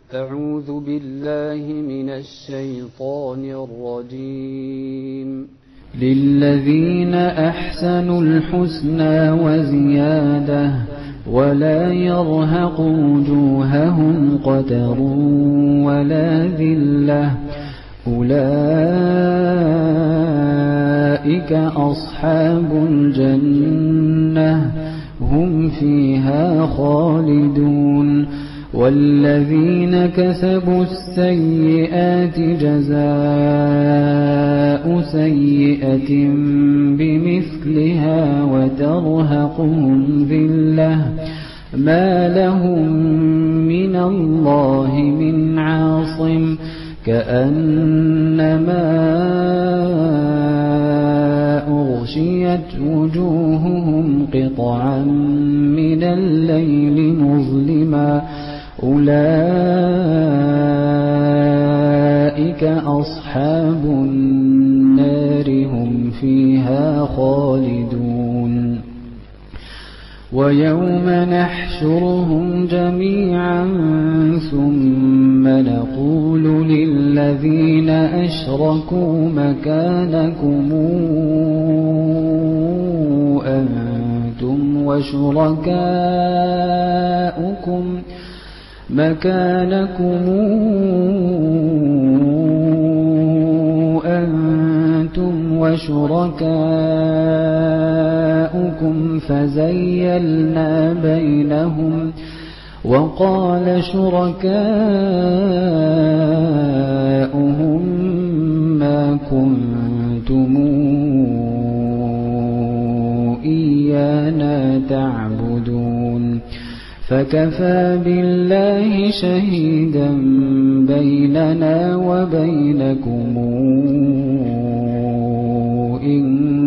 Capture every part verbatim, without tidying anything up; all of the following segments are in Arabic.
أعوذ بالله من الشيطان الرجيم. للذين أحسنوا الحسنى وزيادة ولا يرهق وجوههم قتر ولا ذلة أولئك أصحاب الجنة هم فيها خالدون. والذين كسبوا السيئات جزاء سيئة بمثلها وترهقهم ذلة ما لهم من الله من عاصم كأنما أغشيت وجوههم قطعا من الليل مظلما أولئك أصحاب النار هم فيها خالدون. ويوم نحشرهم جميعا ثم نقول للذين أشركوا مكانكم أنتم وشركاؤكم مكانكم أنتم وشركاؤكم فزيلنا بينهم وقال شركاؤهم ما كنتم إيانا تعبدون فكفى بالله شهيدا بيننا وبينكم إن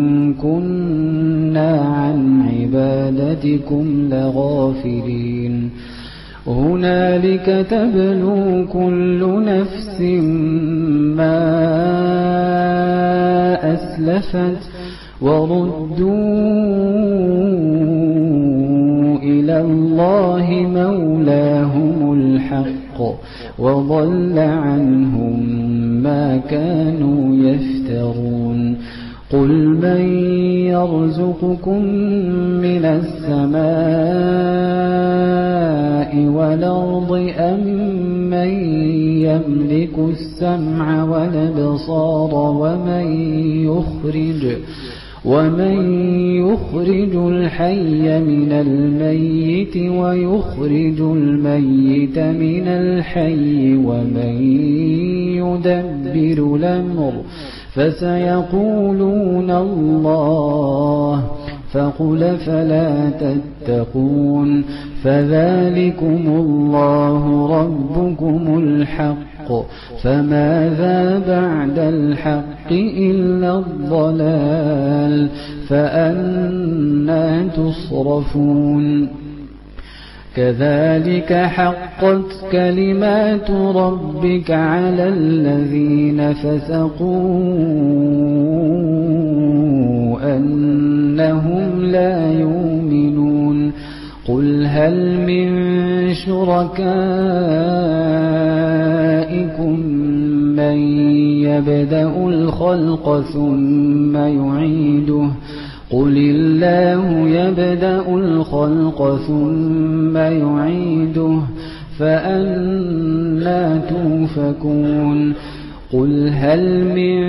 كنا عن عبادتكم لغافلين. هنالك تبلو كل نفس ما أسلفت وردوا إلى الله مولاهم الحق وضل عنهم ما كانوا يفترون. قل من يرزقكم من السماء والأرض أم من يملك السمع والأبصار ومن يخرج ومن يخرج الحي من الميت ويخرج الميت من الحي ومن يدبر الأمر فسيقولون الله فقل فلا تتقون فذلكم الله ربكم الحق فماذا بعد الحق إلا الضلال فأنى تصرفون. كذلك حقت كلمات ربك على الذين فسقوا أنهم لا يؤمنون. قل هل من شركائكم من يبدأ الخلق ثم يعيده قل الله يبدأ الخلق ثم يعيده فأنى توفكون. قل هل من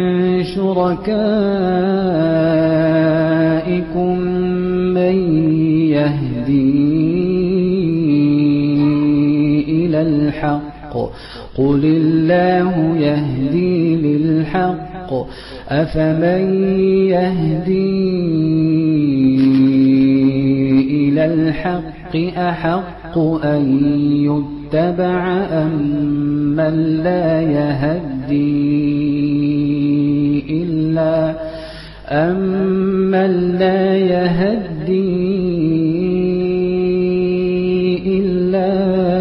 شركائكم من يهدي إلى الحق قل الله يهدي للحق أفمن يهدي إلى الحق أحق أن يتبع أم من لا يهدي إلا أم من لا يهدي إلا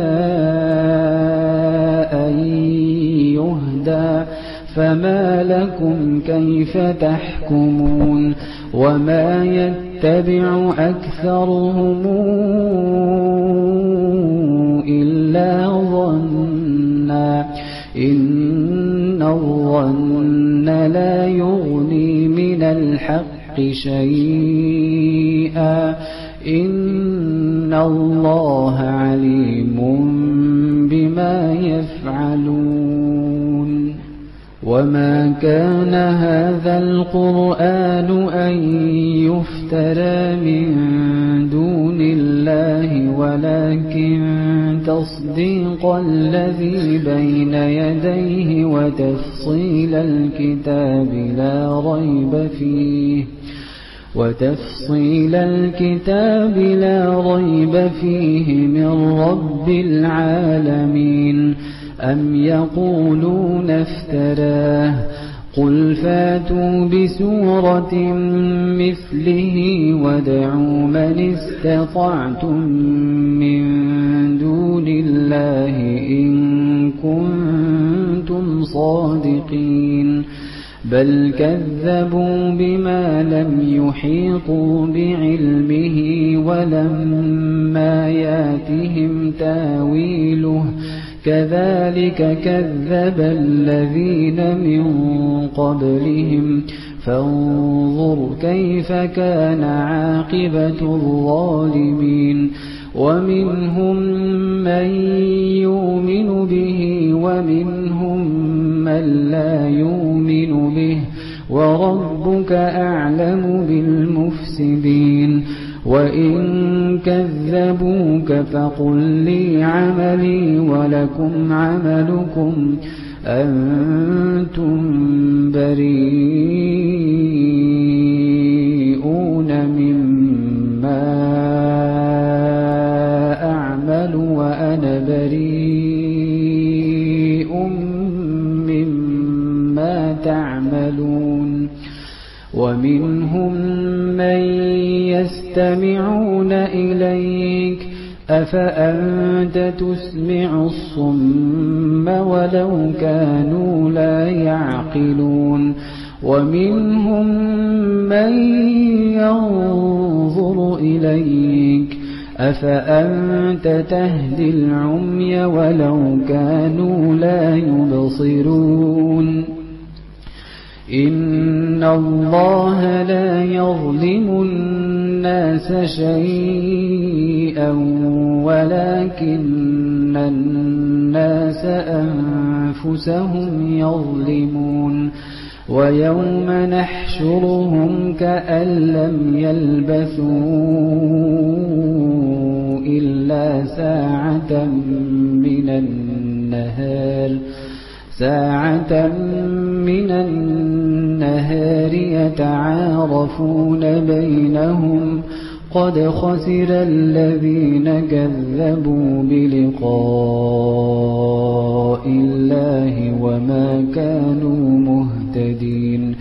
أن يهدى فما لكم كيف تحكمون. وما يتبع أكثرهم إلا ظنا إن الظن لا يغني من الحق شيئا إن الله عليم بما يفعلون وما كان هذا القرآن أن يفترى من دون الله ولكن تصديق الذي بين يديه وتفصيل الكتاب لا ريب فيه وتفصيل الكتاب لا ريب فيه من رب العالمين أم يقولون افتراه قل فاتوا بسورة مثله وادعوا من استطعتم من دون الله إن كنتم صادقين بل كذبوا بما لم يحيطوا بعلمه ولما ياتهم تاويله كذلك كذب الذين من قبلهم فانظر كيف كان عاقبة الظالمين ومنهم من يؤمن به ومنهم من لا يؤمن به وربك أعلم بالمفسدين وإن كذبوك فقل لي عملي ولكم عملكم أنتم بريئون مما أعمل وأنا بريء مما تعملون ومنهم من يستمعون إليك أفأنت تسمع الصم ولو كانوا لا يعقلون ومنهم من ينظر إليك أفأنت تهدي العمي ولو كانوا لا يبصرون إن الله لا يظلم الناس شيئا ولكن الناس أنفسهم يظلمون ويوم نحشرهم كأن لم يلبثوا إلا ساعة من النهار ساعة من النهار يتعارفون بينهم قد خسر الذين كذبوا بلقاء الله وما كانوا مهتدين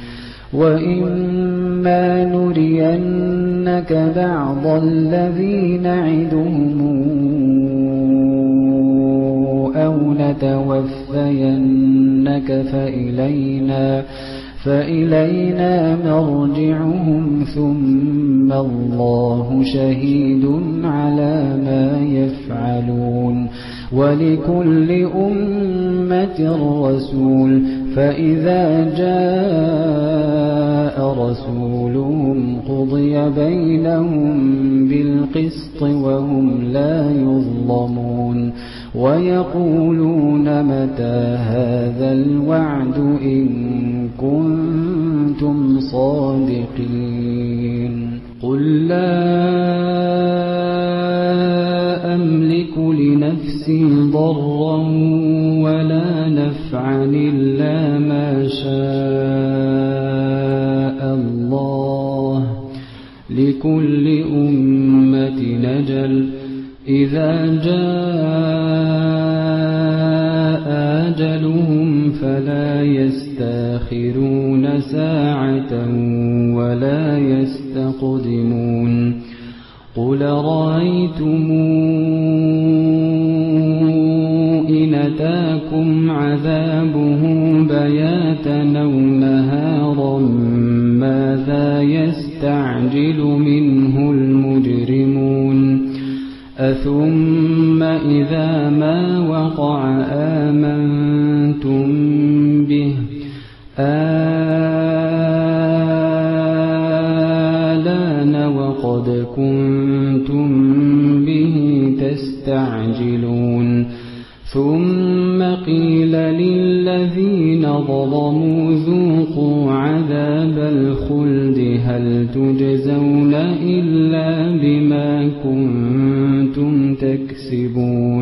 وإما نرينك بعض الذي نعدهم أو نتوفينك فإلينا فإلينا مرجعهم ثم الله شهيد على ما يفعلون ولكل أمة رسول فإذا جاء رسولهم قضي بينهم بالقسط وهم لا يظلمون ويقولون متى هذا الوعد إن كنتم صادقين قل لا أملك لنفسي ضرا ولا نفعا إلا ما شاء الله لكل أمة أجل إذا جاء أجلهم فلا يستأخرون ساعة ولا يستقدمون قل رأيتم إن أتاكم عذابه بياتا أو نهارا ماذا يستعجل منه المجرمون أثم ثم إذا ما وقع آمنتم به آلان وقد كنتم به تستعجلون ثم قيل للذين ظلموا ذوقوا عذاب الخلد هل تجزون إلا بما كنتم تكسبون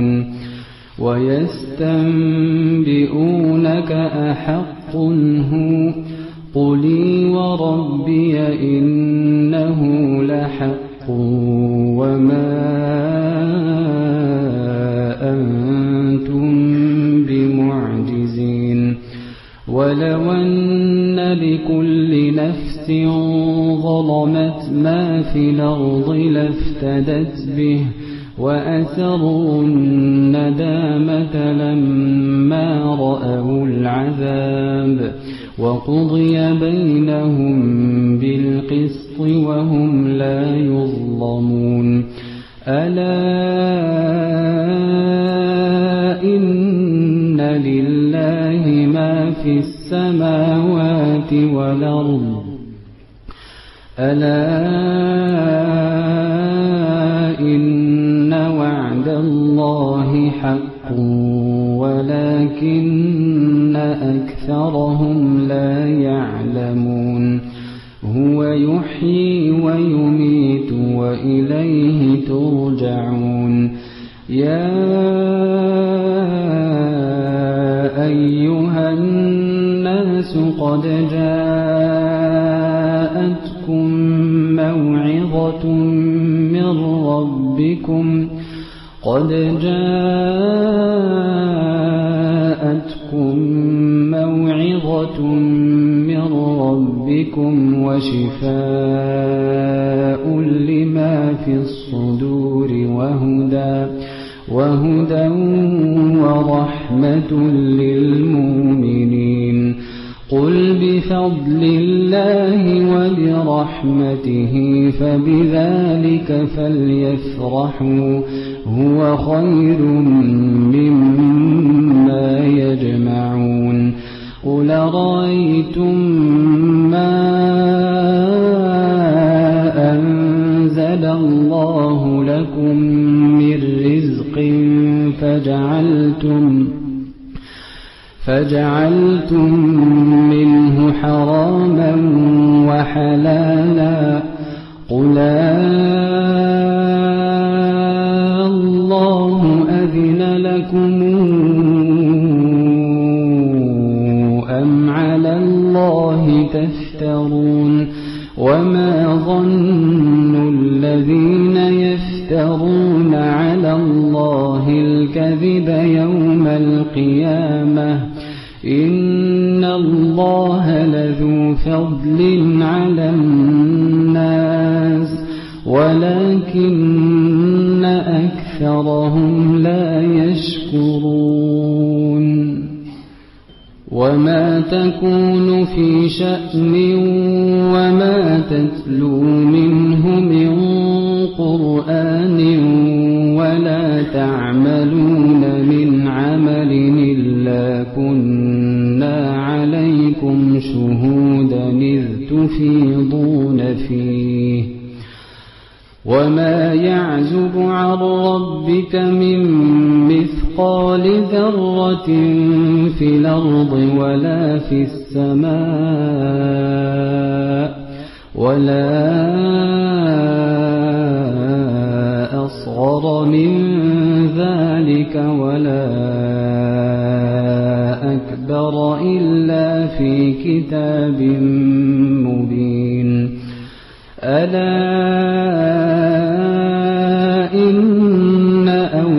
ويستنبئونك أحق هو قلي وربي إنه لحق وما أنتم بمعجزين ولو أن لكل نفس ظلمت ما في الأرض لافتدت به وأسروا الندامة لما رأوا العذاب وقضي بينهم بالقسط وهم لا يظلمون ألا إن لله ما في السماوات والأرض ألا إن وعد الله حق ولكن أكثرهم لا يعلمون هو يحيي ويميت وإليه ترجعون يا أيها الناس قد جاءتكم موعظة من ربكم قد جاءتكم موعظة من ربكم وشفاء لما في الصدور وهدى وهدى ورحمة للمؤمنين قل بفضل الله وبرحمته فبذلك فليفرحوا هو خير مما يجمعون قل رأيتم ما أنزل الله لكم من رزق فجعلتم فجعلتم منه حراما وحلالا قل الله أذن لكم أم على الله تفترون وما ظن الذين يفترون على الله الكذب يوم القيامة إن الله لذو فضل على الناس ولكن أكثرهم لا يشكرون وما تكون في شأن وما تتلو منه من قرآن ولا تعملون من عمل إلا كنا عليكم شهودا إذ تفيضون فيه وما يعزب عن ربك من مثقال ذرة في الأرض ولا في السماء ولا أصغر من ذلك ولا أكبر إلا في كتاب مبين ألا إن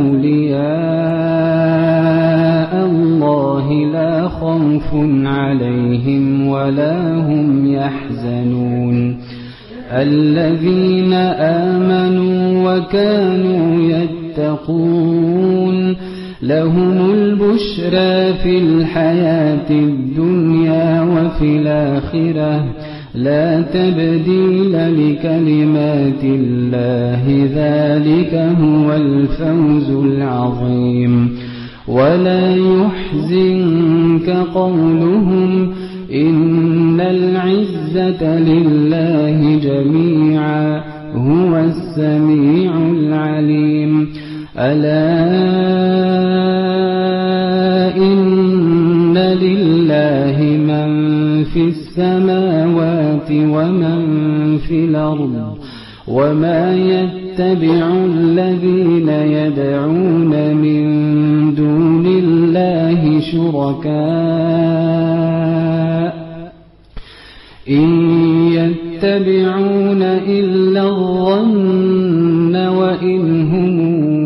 أولياء الله لا خوف عليهم ولا هم يحزنون الذين آمنوا وكانوا يتقون لهم البشرى في الحياة الدنيا وفي الآخرة لا تبديل لكلمات الله ذلك هو الفوز العظيم ولا يحزنك قولهم إن العزة لله جميعا هو السميع العليم ألا إن لله من في السماوات ومن في الأرض وما يتبع الذين يدعون من دون الله شركاء إن يتبعون إلا الظن وإن هم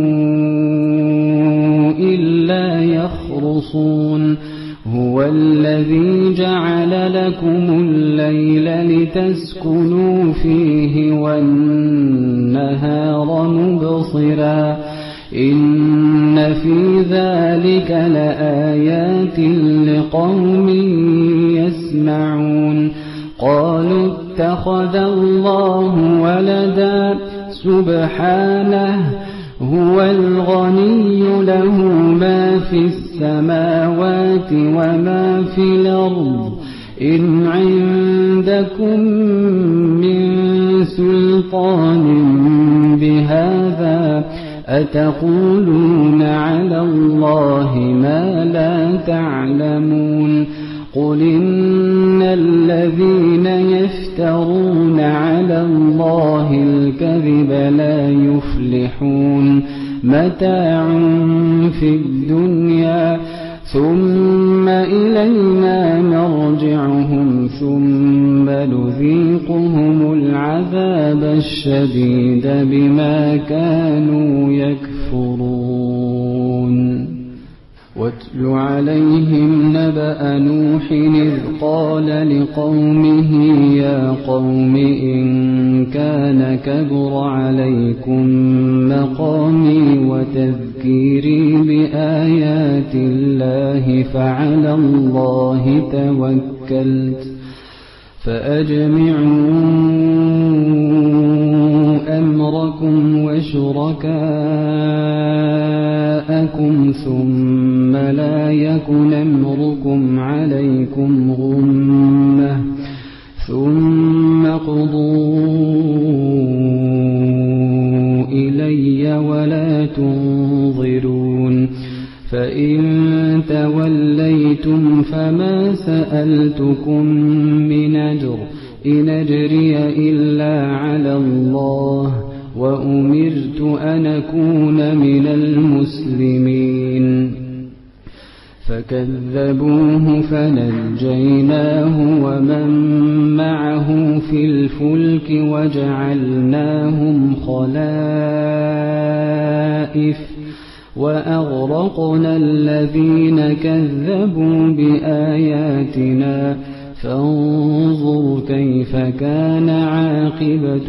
إلا يخرصون هو الذي جعل لكم الليل لتسكنوا فيه والنهار مبصرا إن في ذلك لآيات لقوم يسمعون قالوا اتخذ الله ولدا سبحانه هو الغني له ما في السماوات وما في الأرض إن عندكم من سلطان بهذا أتقولون على الله ما لا تعلمون قل إن الذين يفترون على الله الكذب لا يفلحون متاع في الدنيا ثم إلينا مرجعهم ثم نذيقهم العذاب الشديد بما كانوا يكفرون واتل عليهم نبأ نوح إذ قال لقومه يا قوم إن كان كبر عليكم مقامي وتذكيري بآيات الله فعلى الله توكلت فأجمعوا أمركم وشركاءكم ثم لا يكن أمركم عليكم غمة ثم قضوا إلي ولا تنظرون فإن توليتم فما سألتكم من أجر إن أجري إلا على الله وأمرت أن أكون من المسلمين فكذبوه فنجيناه ومن معه في الفلك وجعلناهم خلائف وأغرقنا الذين كذبوا بآياتنا فانظر كيف كان عاقبة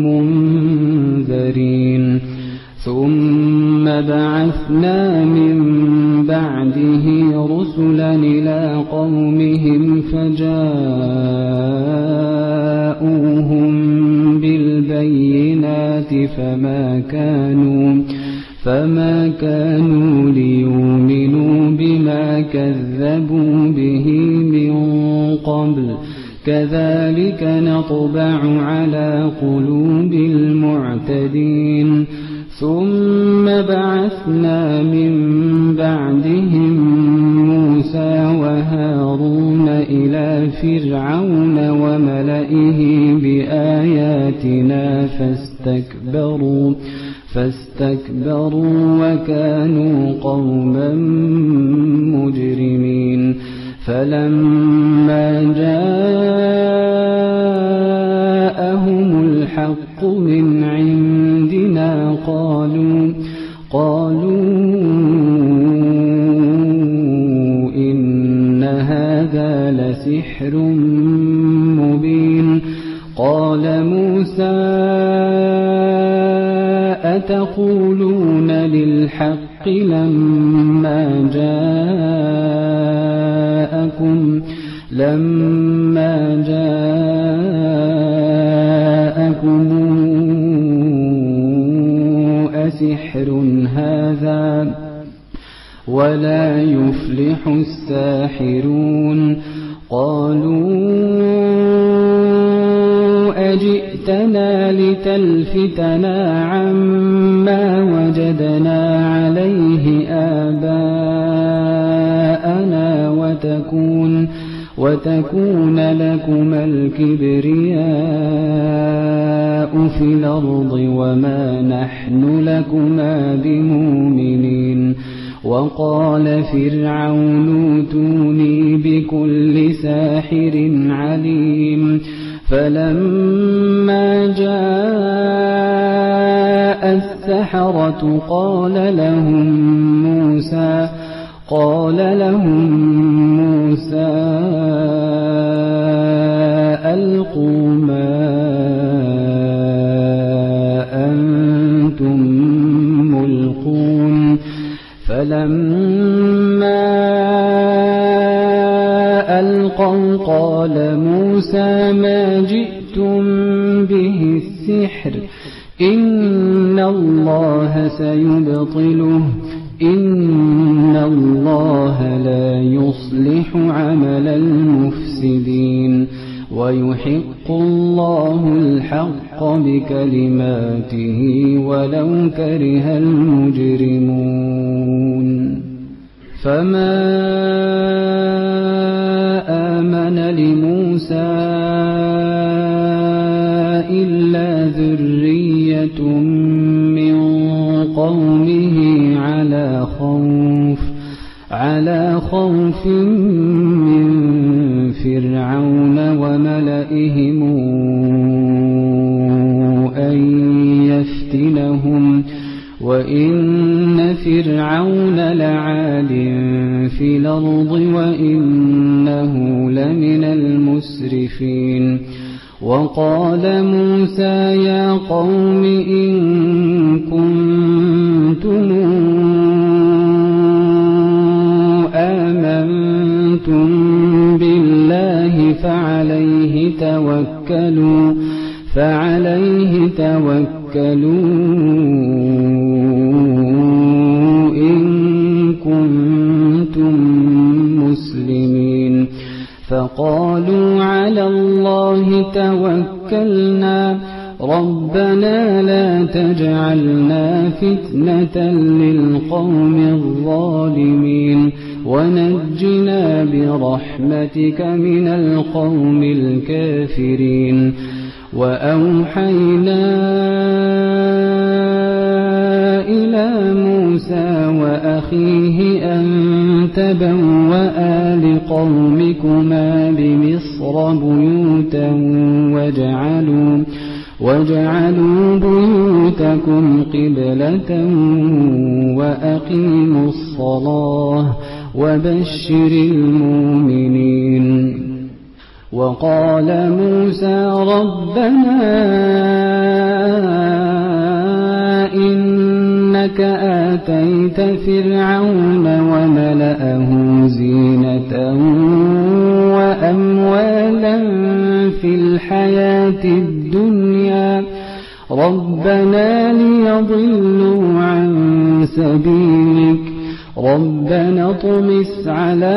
المنذرين ثم بعثنا من بعده رسلا إلى قومهم فجاءوهم بالبينات فما كانوا فما كانوا ليؤمنوا بما كذبوا به من قبل كذلك نطبع على قلوب المعتدين ثم بعثنا من بعدهم موسى وهارون إلى فرعون وملئه بآياتنا فاستكبروا فاستكبروا وكانوا قوما مجرمين فلما جاءهم الحق من عندنا قالوا قالوا إن هذا لسحر مبين قال موسى أتقولون للحق لما جاءكم لما جاءكم لكم أسحر هذا ولا يفلح الساحرون قالوا أجئتنا لتلفتنا عما وجدنا عليه آباءنا وتكون وتكون لكما الكبرياء في الأرض وما نحن لكما بمؤمنين وقال فرعون ائتوني بكل ساحر عليم فلما جاء السحرة قال لهم موسى قال لهم موسى ألقوا ما أنتم ملقون فلما ألقوا قال موسى ما جئتم به السحر إن الله سيبطله إن الله لا يصلح عمل المفسدين ويحق الله الحق بكلماته ولو كره المجرمون فما آمن لموسى إلا ذرية من قومه على خوف على خوف من فرعون وملئهم أن يفتنهم وإن فرعون لعال في الأرض وإنه لمن المسرفين وقال موسى يا قوم إن كنتم آمنتم بالله فعليه توكلوا فعليه توكلوا إن كنتم مسلمين فقالوا على الله توكلنا ربنا لا تجعلنا فتنة للقوم الظالمين ونجنا برحمتك من القوم الكافرين وأوحينا إلى موسى وأخيه أن تبوأ لقومكما بمصر بيوتا واجعلوا واجعلوا بيوتكم قبلة وأقيموا الصلاة وبشر المؤمنين وقال موسى ربنا إنك آتيت فرعون وملأه زينة وأموالا في الحياة الدنيا ربنا ليضلوا عن سبيلك ربنا اطمس على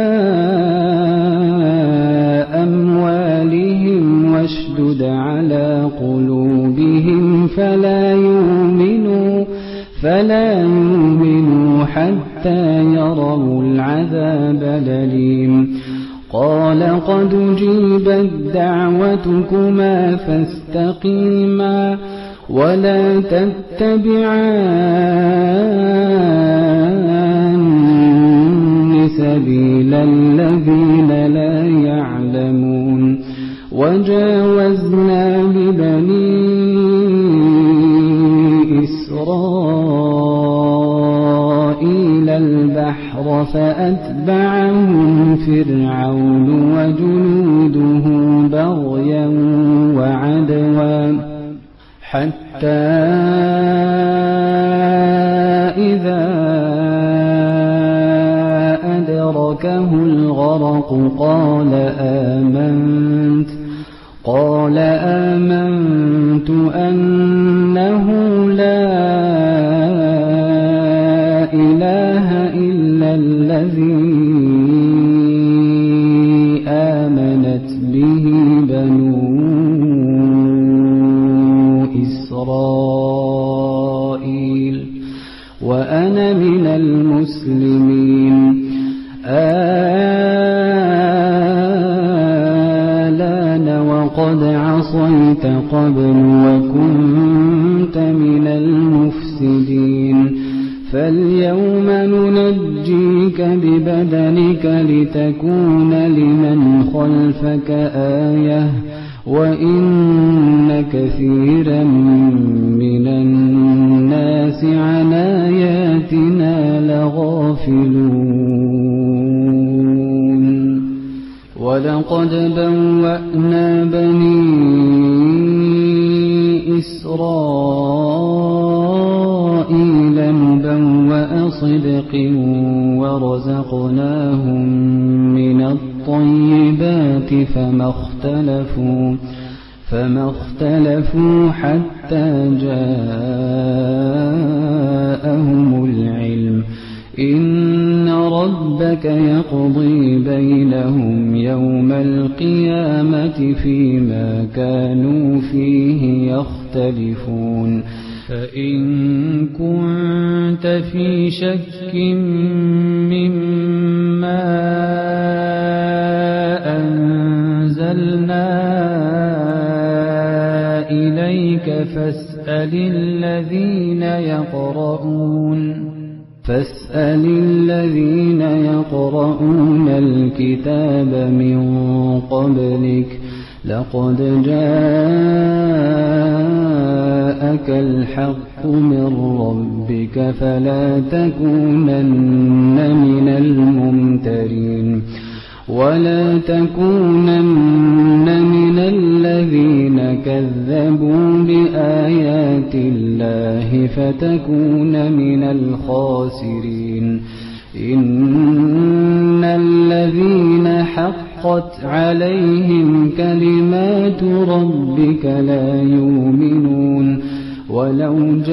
أموالهم واشدد على قلوبهم فلا يؤمنوا فلا يؤمنوا حتى يروا العذاب الأليم قال قد أجيبت دعوتكما فاستقيما ولا تتبعان سبيل الذين لا يعلمون وجاوزنا ببني إسرائيل البحر فأتبعهم فرعون وجنوده بغيا وعدوا حتى إذا أدركه الغرق قال آمنت قال آمنت أنه لا إله إلا الذي آمنت به بنو إسرائيل وأنا من المسلمين. آلان وقد عصيت قبل وكنت من المفسدين فاليوم ننجيك ببدنك لتكون لمن خلفك آية وإن كثيرا من الناس عن آياتنا لغافلون. ولقد بوأنا بني إسرائيل مبوأ صدق ورزقناهم من الطيبات فما اختلفوا فما اختلفوا حتى جاءهم العلم إن ربك يقضي بينهم يوم القيامة فيما كانوا فيه يختلفون. فإن كنت في شك مما أنزلنا إليك فاسأل الذين يقرؤون فاسأل الذين يقرؤون الكتاب من قبلك لقد جاءك الحق من ربك فلا تكونن من الممترين ولا تكونن من الذين كذبوا بآيات الله فتكون من الخاسرين. إن الذين حقت عليهم كلمات ربك لا يؤمنون ولو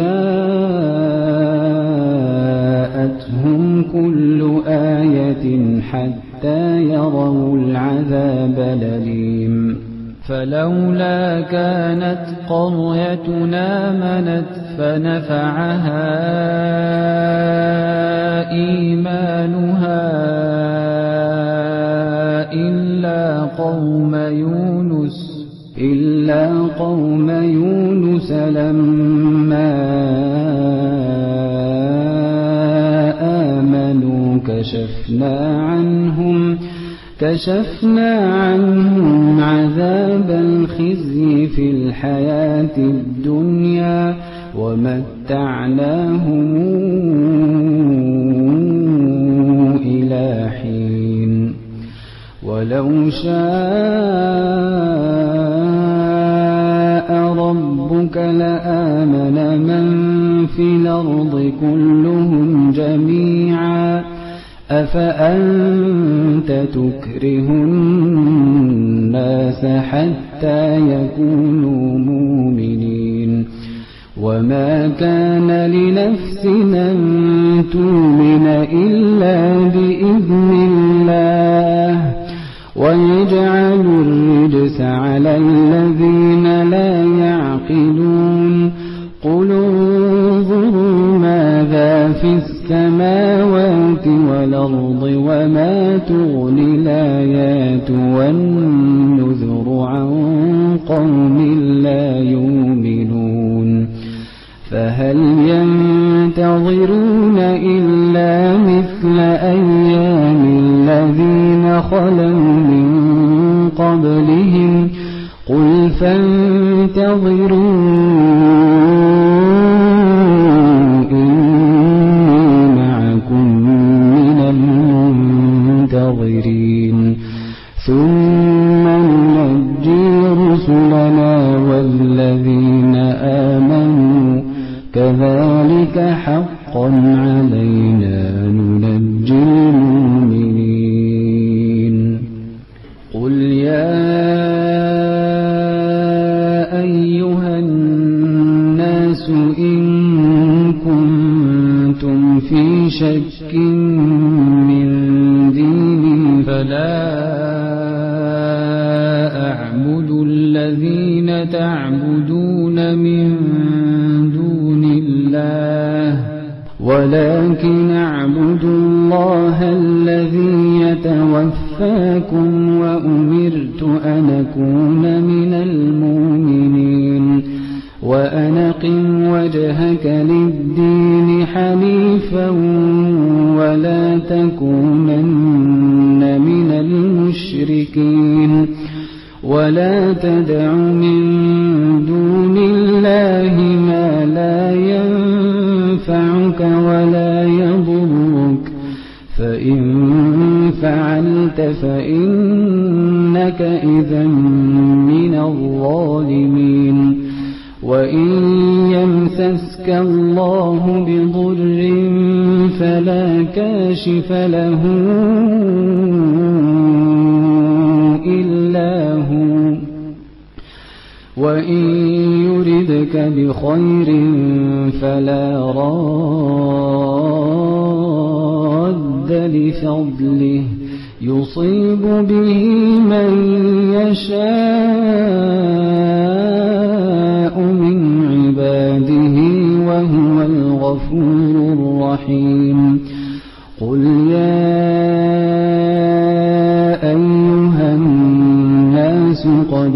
جاءتهم كل آية حتى يروا العذاب الأليم. فلولا كانت قريتنا آمنت فنفعها إيمانها إلا قوم يونس إلا قوم يونس لما آمنوا كشفنا عنهم كشفنا عنهم عذاب الخزي في الحياة الدنيا ومتعناهم إلى حين. ولو شاء ربك لآمن من في الأرض كلهم جميعا أفأنت تكره الناس حتى يكونوا مؤمنين وما كان لنفس أن تؤمن إلا بإذن الله ويجعل الرجس على الذين لا يعقلون. قل انظروا ماذا في السماوات والأرض وما تغني الآيات والنذر عن قوم لا يؤمنون. فهل ينتظرون إلا مثل أيام الذين خلوا من قبلهم قل فانتظروا إني معكم من المنتظرين ثم ننجي رسلنا والذين آمنوا كذلك حقا علينا ننجي المؤمنين. قل يا ولا أعبد الذين تعبدون من دون الله ولكن أعبد الله الذي يتوفاكم وأمرت أن أكون من المؤمنين وأن أقم وجهك للدين حنيفا ولا تكونن من المشركين ولا تدع من دون الله ما لا ينفعك ولا يضرك فإن فعلت فإنك إذا من الظالمين وإن يمسسك الله بضر فلا كاشف له إلا هو وإن يردك بخير فلا راد لفضله يصيب به من يشاء من عباده وهو الغفور الرحيم قل يا أيها الناس قد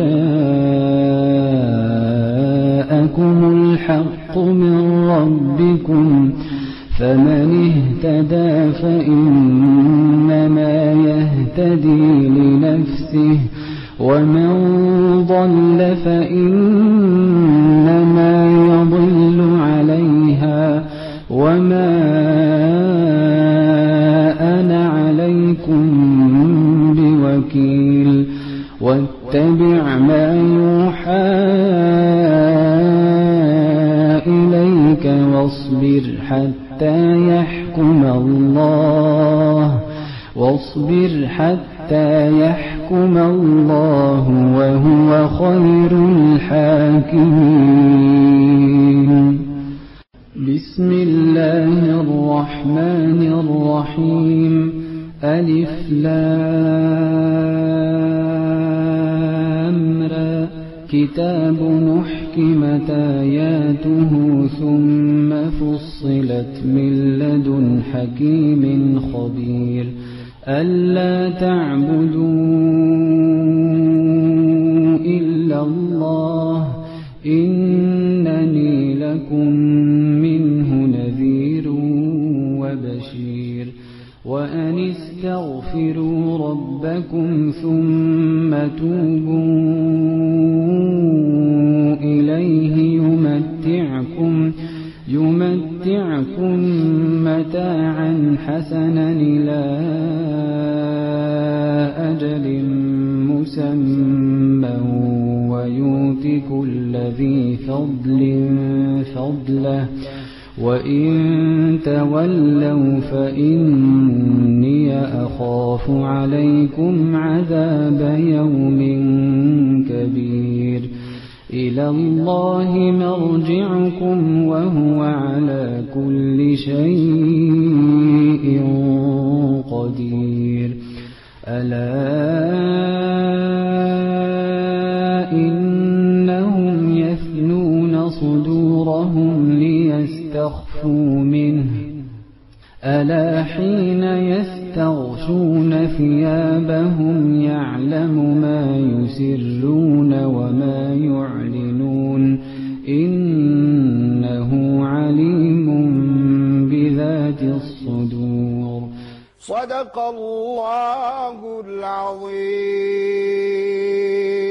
جاءكم الحق من ربكم فمن اهتدى فإنما يهتدي لنفسه ومن ضل فإنما يضل عليها وما أنا عليكم بوكيل واتبع ما يوحى إليك واصبر حتى يحكم الله واصبر حتى يحكم الله وهو خير الحاكمين بسم الله الرحمن الرحيم ألف لام را كتاب محكمت آياته ثم فصلت من لدن حكيم خبير ألا تعبدوا إلا الله إنني لكم منه نذير وبشير وأن استغفروا ربكم ثم توبوا إليه يمتعكم يمتعكم متاعا حسنا إلى أجل مسمى ويؤت كل ذي فضل فضله وإن تولوا فإني أخاف عليكم عذاب يوم كبير إلى الله مرجعكم وهو على كل شيء قدير ألا إنهم يثنون صدورهم ليستخفوا منه ألا حين يستغشون ثيابهم يعلم ما يسرون وما يعلنون إنه عليم بذات الصدور صدق الله العظيم.